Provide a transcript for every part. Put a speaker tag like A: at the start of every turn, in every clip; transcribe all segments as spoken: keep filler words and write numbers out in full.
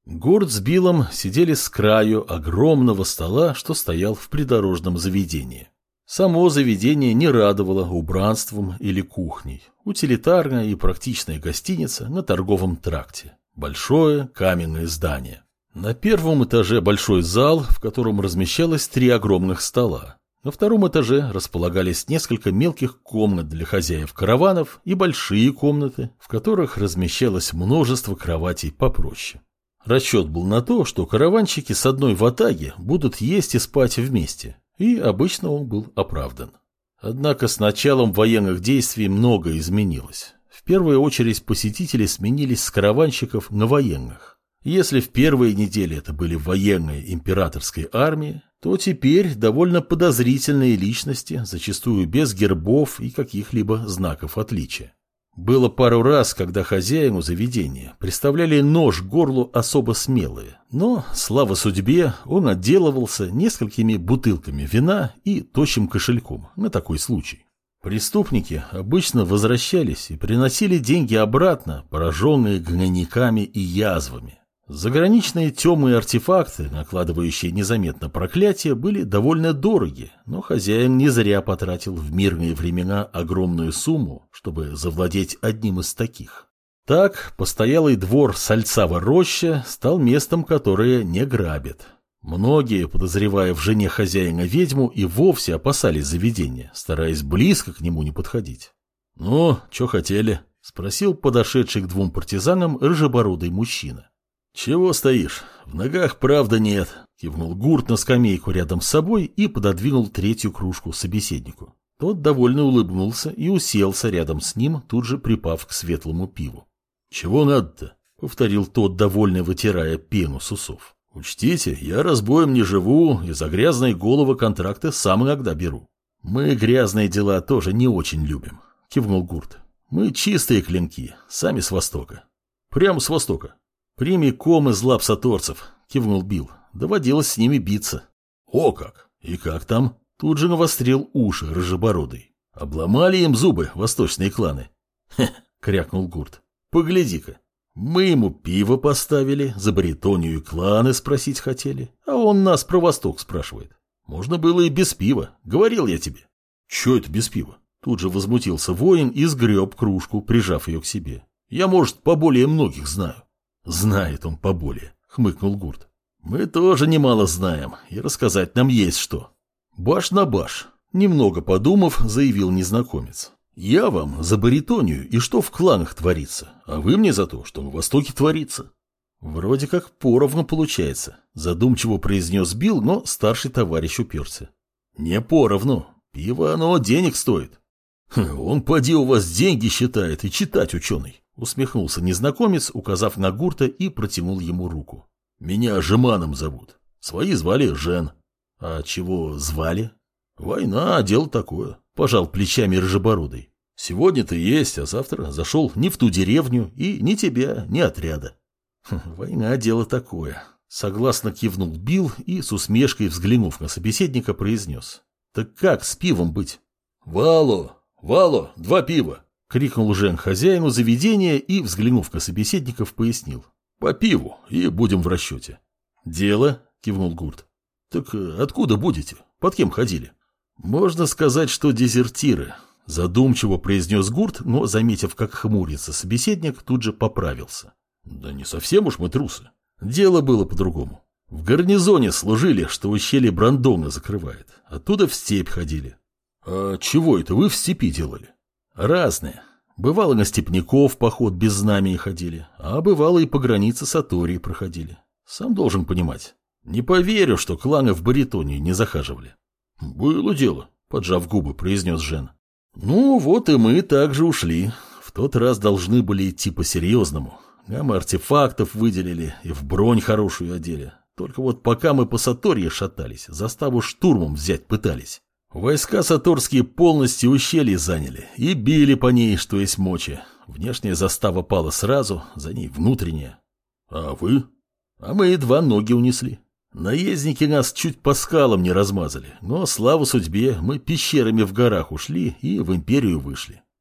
A: Гурт с Биллом сидели с краю огромного стола, что стоял в придорожном заведении. Само заведение не радовало убранством или кухней. Утилитарная и практичная гостиница на торговом тракте. Большое каменное здание. На первом этаже большой зал, в котором размещалось три огромных стола. На втором этаже располагались несколько мелких комнат для хозяев караванов и большие комнаты, в которых размещалось множество кроватей попроще. Расчет был на то, что караванщики с одной ватаги будут есть и спать вместе, и обычно он был оправдан. Однако с началом военных действий многое изменилось. В первую очередь посетители сменились с караванщиков на военных. Если в первые недели это были военные императорской армии, то теперь довольно подозрительные личности, зачастую без гербов и каких-либо знаков отличия. Было пару раз, когда хозяину заведения представляли нож к горлу особо смелые, но, слава судьбе, он отделывался несколькими бутылками вина и тощим кошельком на такой случай. Преступники обычно возвращались и приносили деньги обратно, пораженные гнойниками и язвами. Заграничные темные артефакты, накладывающие незаметно проклятие, были довольно дороги, но хозяин не зря потратил в мирные времена огромную сумму, чтобы завладеть одним из таких. Так, постоялый двор Сальцава Роща стал местом, которое не грабит. Многие, подозревая в жене хозяина ведьму, и вовсе опасались заведения, стараясь близко к нему не подходить. «Ну, что хотели?» – спросил подошедший к двум партизанам рыжебородый мужчина. «Чего стоишь? В ногах правда нет», — кивнул Гурт на скамейку рядом с собой и пододвинул третью кружку собеседнику. Тот довольно улыбнулся и уселся рядом с ним, тут же припав к светлому пиву. «Чего надо-то?» — повторил тот, довольно вытирая пену с усов. «Учтите, я разбоем не живу и за грязные головы контракты сам иногда беру». «Мы грязные дела тоже не очень любим», — кивнул Гурт. «Мы чистые клинки, сами с Востока». «Прямо с Востока?» «Прямиком из лап саторцев», — кивнул Билл. «Доводилось с ними биться». «О как! И как там?» Тут же навострил уши рыжебородый. «Обломали им зубы восточные кланы». «Хе!» — крякнул Гурт. «Погляди-ка. Мы ему пиво поставили, за баритонию и кланы спросить хотели, а он нас про Восток спрашивает. Можно было и без пива, говорил я тебе». «Че это без пива?» Тут же возмутился воин и сгреб кружку, прижав ее к себе. «Я, может, поболее многих знаю». «Знает он поболее», — хмыкнул Гурт. «Мы тоже немало знаем, и рассказать нам есть что». «Баш на баш», — немного подумав, заявил незнакомец. «Я вам за баритонию и что в кланах творится, а вы мне за то, что на Востоке творится». «Вроде как поровну получается», — задумчиво произнес Билл, но старший товарищ уперся. «Не поровну. Пиво оно денег стоит». «Он поди у вас деньги считает и читать ученый». Усмехнулся незнакомец, указав на Гурта, и протянул ему руку. «Меня Жеманом зовут. Свои звали Жен». «А чего звали?» «Война, дело такое», — пожал плечами рыжебородый. «Сегодня-то есть, а завтра зашел не в ту деревню и ни тебя, ни отряда». «Война, дело такое», — согласно кивнул Билл и, с усмешкой взглянув на собеседника, произнес. «Так как с пивом быть?» «Вало, Вало, два пива!» — крикнул Жен хозяину заведения и, взглянув на собеседников, пояснил. «По пиву, и будем в расчете». «Дело?» — кивнул Гурт. «Так откуда будете? Под кем ходили?» «Можно сказать, что дезертиры», — задумчиво произнес Гурт, но, заметив, как хмурится собеседник, тут же поправился. «Да не совсем уж мы трусы. Дело было по-другому. В гарнизоне служили, что ущелье Брандона закрывает. Оттуда в степь ходили». «А чего это вы в степи делали?» «Разные. Бывало, на степняков поход без знамени ходили, а бывало и по границе с Аторией проходили. Сам должен понимать. Не поверю, что кланы в баритонию не захаживали». «Было дело», — поджав губы, произнес Жен. «Ну, вот и мы также ушли. В тот раз должны были идти по-серьезному. Нам артефактов выделили и в бронь хорошую одели. Только вот пока мы по Саторье шатались, заставу штурмом взять пытались. Войска саторские полностью ущелье заняли и били по ней, что есть мочи. Внешняя застава пала сразу, за ней внутренняя». «А вы?» «А мы едва ноги унесли. Наездники нас чуть по скалам не размазали, но, слава судьбе, мы пещерами в горах ушли и в империю вышли.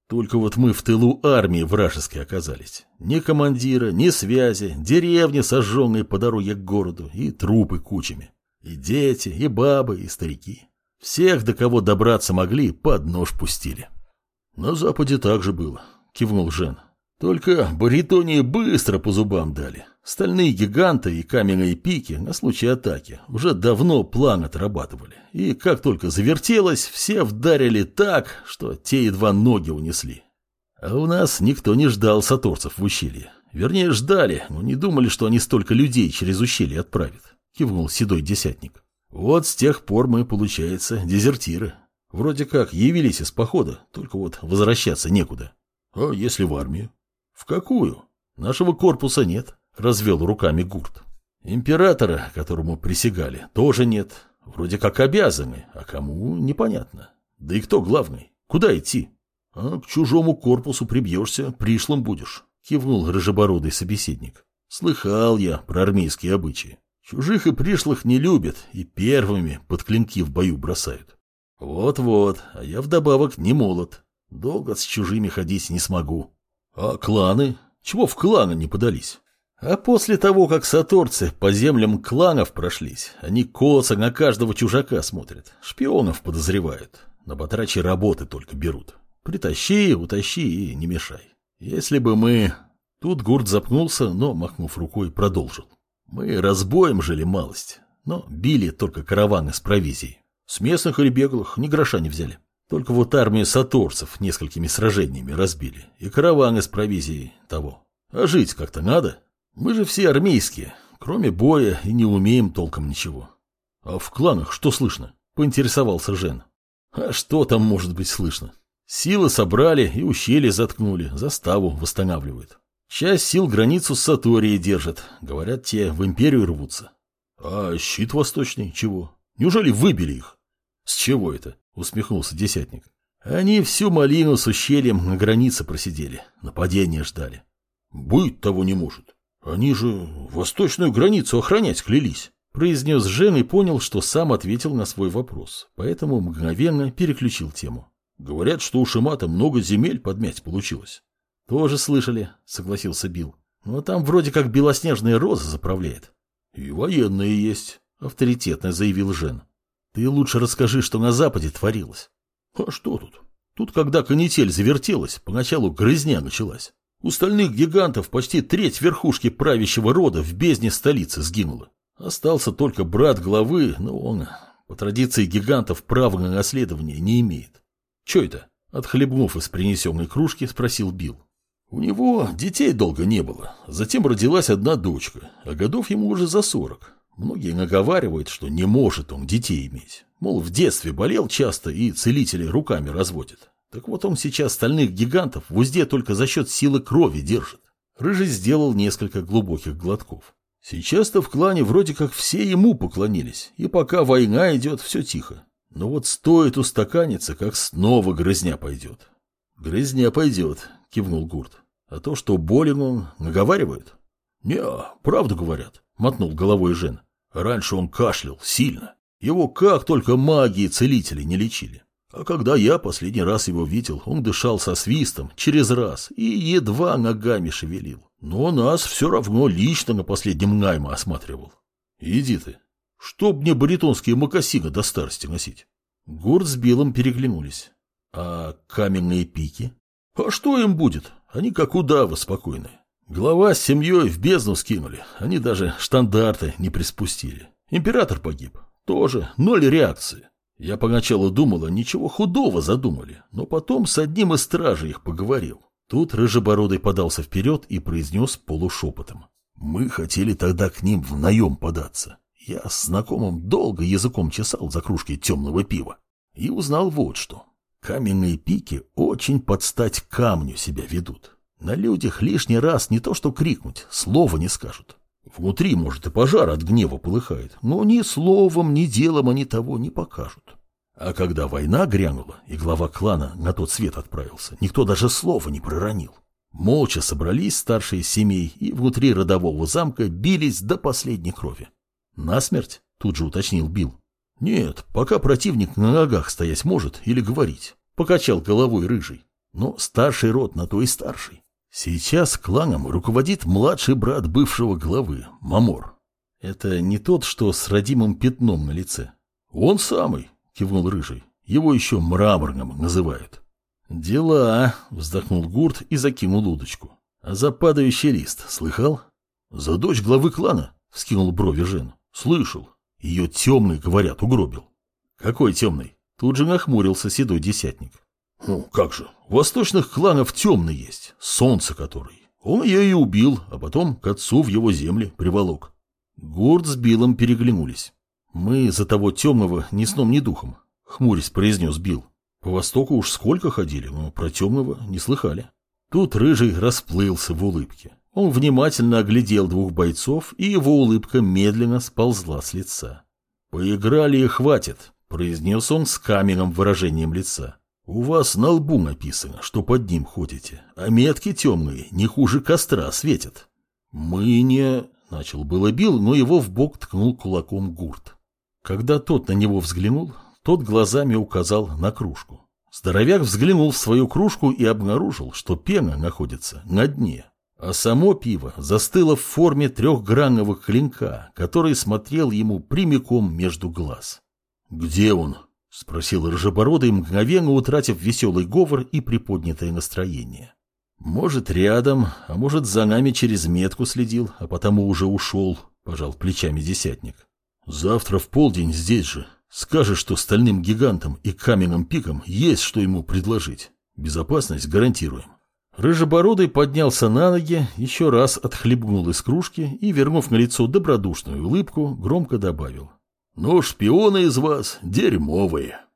A: Только вот мы в тылу армии вражеской оказались. Ни командира, ни связи, деревни, сожженные по дороге к городу, и трупы кучами. И дети, и бабы, и старики. Всех, до кого добраться могли, под нож пустили. На западе так же было, кивнул Жен. Только баритонии быстро по зубам дали. Стальные гиганты и каменные пики на случай атаки уже давно план отрабатывали. И как только завертелось, все вдарили так, что те едва ноги унесли. А у нас никто не ждал саторцев в ущелье. Вернее, ждали, но не думали, что они столько людей через ущелье отправят. Кивнул седой десятник. Вот с тех пор мы, получается, дезертиры. Вроде как явились из похода, только вот возвращаться некуда. А если в армию? В какую? Нашего корпуса нет. Развел руками Гурт. Императора, которому присягали, тоже нет. Вроде как обязаны, а кому — непонятно. Да и кто главный? Куда идти? А к чужому корпусу прибьешься, пришлым будешь, кивнул рыжебородый собеседник. Слыхал я про армейские обычаи. Чужих и пришлых не любят и первыми под клинки в бою бросают. Вот-вот, а я вдобавок не молод. Долго с чужими ходить не смогу. А кланы? Чего в кланы не подались? А после того, как саторцы по землям кланов прошлись, они косо на каждого чужака смотрят, шпионов подозревают, на батрачьи работы только берут. Притащи, утащи и не мешай. Если бы мы... Тут Гурт запнулся, но, махнув рукой, продолжил. Мы разбоем жили малость, но били только караваны с провизией. С местных или беглых ни гроша не взяли. Только вот армию саторцев несколькими сражениями разбили, и караваны с провизией того. А жить как-то надо. Мы же все армейские, кроме боя, и не умеем толком ничего. А в кланах что слышно? Поинтересовался Жен. А что там может быть слышно? Силы собрали и ущелье заткнули, заставу восстанавливают. Часть сил границу с Саторией держат, говорят, те в империю рвутся. А щит восточный чего? Неужели выбили их? С чего это? Усмехнулся десятник. Они всю малину с ущельем на границе просидели, нападения ждали. Быть того не может. Они же восточную границу охранять клялись, произнес Жен и понял, что сам ответил на свой вопрос, поэтому мгновенно переключил тему. Говорят, что у Шимата много земель подмять получилось. Тоже слышали, согласился Билл. Но там вроде как белоснежная роза заправляет. И военные есть, авторитетно заявил Жен. Ты лучше расскажи, что на Западе творилось. А что тут? Тут, когда канитель завертелась, поначалу грызня началась. У стальных гигантов почти треть верхушки правящего рода в бездне столицы сгинула. Остался только брат главы, но он, по традиции гигантов, права на наследование не имеет. Че это? Отхлебнув из принесенной кружки, спросил Билл. У него детей долго не было. Затем родилась одна дочка, а годов ему уже за сорок. Многие наговаривают, что не может он детей иметь. Мол, в детстве болел часто и целители руками разводят. Так вот он сейчас стальных гигантов в узде только за счет силы крови держит. Рыжий сделал несколько глубоких глотков. Сейчас-то в клане вроде как все ему поклонились, и пока война идет, все тихо. Но вот стоит устаканиться, как снова грызня пойдет. Грызня пойдет, кивнул Гурт. А то, что болен он, наговаривают? Не, правду говорят, мотнул головой Жен. Раньше он кашлял сильно. Его как только маги и целители не лечили. А когда я последний раз его видел, он дышал со свистом через раз и едва ногами шевелил. Но нас все равно лично на последнем найме осматривал. Иди ты. Чтоб мне баритонские мокасины до старости носить. Гурт с Биллом переглянулись. А каменные пики? А что им будет? Они как удавы спокойные. Глава с семьей в бездну скинули. Они даже штандарты не приспустили. Император погиб. Тоже ноль реакции. Я поначалу думала, ничего худого задумали, но потом с одним из стражей их поговорил. Тут Рыжебородый подался вперед и произнес полушепотом. Мы хотели тогда к ним в наем податься. Я с знакомым долго языком чесал за кружкой темного пива. И узнал вот что. Каменные пики очень под стать камню себя ведут. На людях лишний раз не то что крикнуть, слова не скажут. Внутри, может, и пожар от гнева полыхает, но ни словом, ни делом они того не покажут. А когда война грянула, и глава клана на тот свет отправился, никто даже слова не проронил. Молча собрались старшие семей и внутри родового замка бились до последней крови. Насмерть? Тут же уточнил Билл. Нет, пока противник на ногах стоять может или говорить. Покачал головой Рыжий. Но старший род на то и старший. Сейчас кланом руководит младший брат бывшего главы, Мамор. Это не тот, что с родимым пятном на лице. Он самый, кивнул Рыжий. Его еще мраморным называют. Дела, вздохнул Гурт и закинул удочку. А за падающий лист слыхал? За дочь главы клана, вскинул брови Жен. Слышал. Ее темный, говорят, угробил. Какой темный? Тут же нахмурился седой десятник. Ну, как же, у восточных кланов темный есть, солнце который. Он ее и убил, а потом к отцу в его земли приволок. Гурт с Биллом переглянулись. Мы за того темного ни сном, ни духом, хмурясь произнес Билл. По востоку уж сколько ходили, но про темного не слыхали. Тут Рыжий расплылся в улыбке. Он внимательно оглядел двух бойцов, и его улыбка медленно сползла с лица. «Поиграли и хватит», — произнес он с каменным выражением лица. «У вас на лбу написано, что под ним ходите, а метки темные не хуже костра светят». «Мы не...» — начал было Билл, но его в бок ткнул кулаком Гурт. Когда тот на него взглянул, тот глазами указал на кружку. Здоровяк взглянул в свою кружку и обнаружил, что пена находится на дне, а само пиво застыло в форме трехгранного клинка, который смотрел ему прямиком между глаз. «Где он?» — спросил Рыжебородый, мгновенно утратив веселый говор и приподнятое настроение. «Может, рядом, а может, за нами через метку следил, а потому уже ушел», — пожал плечами десятник. «Завтра в полдень здесь же. Скажешь, что стальным гигантам и каменным пикам есть что ему предложить. Безопасность гарантируем». Рыжебородый поднялся на ноги, еще раз отхлебнул из кружки и, вернув на лицо добродушную улыбку, громко добавил. «Ну, шпионы из вас дерьмовые».